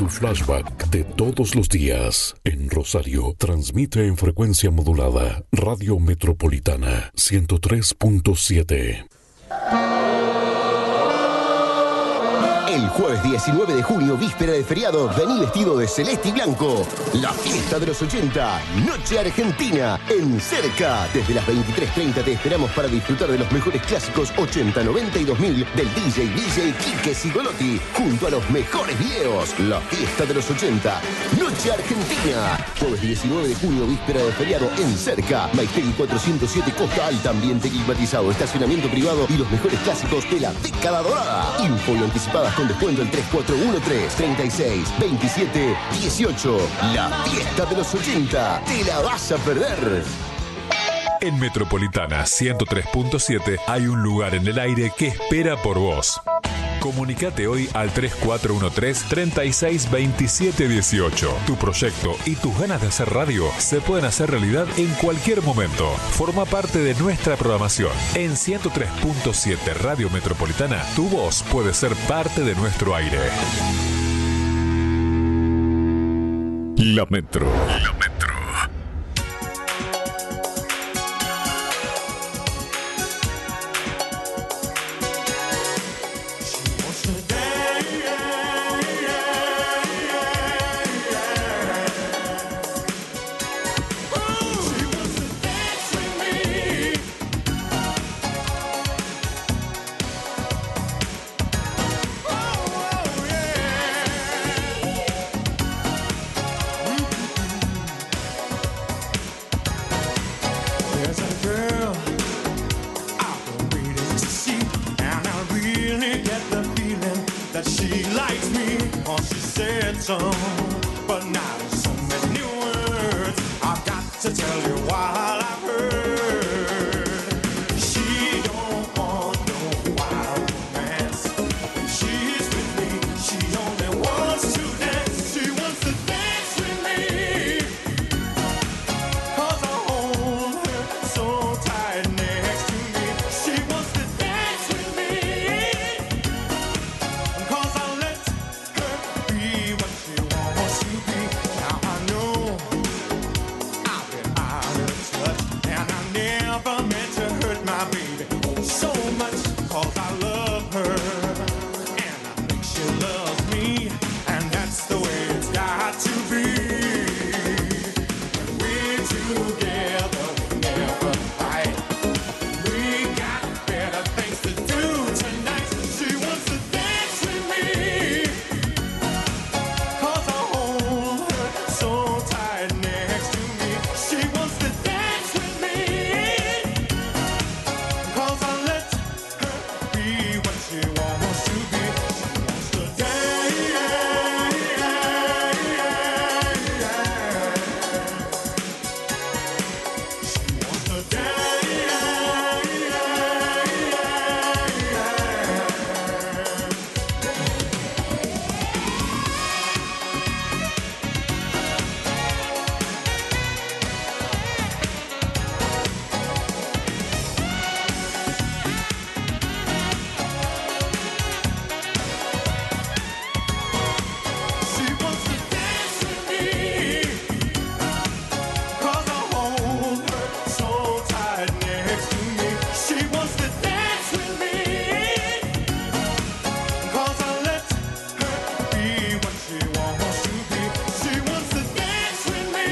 tu flashback de todos los días. En Rosario, transmite en frecuencia modulada Radio Metropolitana 103.7. El jueves 19 de junio, víspera de feriado, vení vestido de celeste y blanco. La fiesta de los 80, Noche Argentina, en Cerca. Desde las 23:30 te esperamos para disfrutar de los mejores clásicos 80, 90 y 2000 del DJ Quique Sigolotti, junto a los mejores videos. La fiesta de los 80, Noche Argentina. Jueves 19 de junio, víspera de feriado, en Cerca. Maistegui 407, Costa Alta, ambiente climatizado, estacionamiento privado y los mejores clásicos de la década dorada. Info y anticipadas con descuento el 3413-3627-18. La fiesta de los 80. ¿Te la vas a perder? En Metropolitana 103.7 hay un lugar en el aire que espera por vos. Comunicate hoy al 3413-362718. Tu proyecto y tus ganas de hacer radio se pueden hacer realidad en cualquier momento. Forma parte de nuestra programación. En 103.7 Radio Metropolitana, tu voz puede ser parte de nuestro aire. La Metro. La Metro. But now so many words I've got to tell you while I've heard. She don't want no wild romance. She's with me, she only wants to dance. She wants to dance with me, 'cause I hold her so tight next to me. She wants to dance with me, 'cause I let her be what she wants to be. Now I know I've been out of touch, and I never meant to hurt my baby so much, 'cause I love her, and I think she loves me, and that's the way it's got to be. When we're together, we never fight. We got better things to do tonight. She wants to dance with me, 'cause I hold her so tight next to me. She wants to dance with me, 'cause I let her be what she wants to be. She wants to dance. She wants to She wants to dance with me, 'cause I hold her so tight next to me. She wants to dance with me, 'cause I let her be what she wants to be. She wants to dance with me,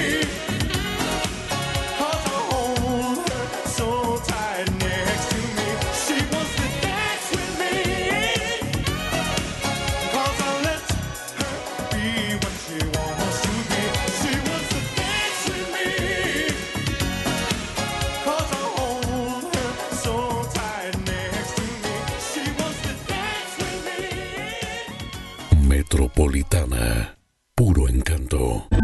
'cause I hold her so tight next to me. She wants to dance with me, 'cause I let her be what she wants to be. She wants to dance with me, 'cause I hold her so tight next to me. She wants to dance with me. Metropolitana, puro encanto.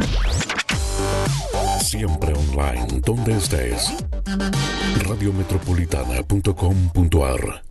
Siempre online, donde estés. Radiometropolitana.com.ar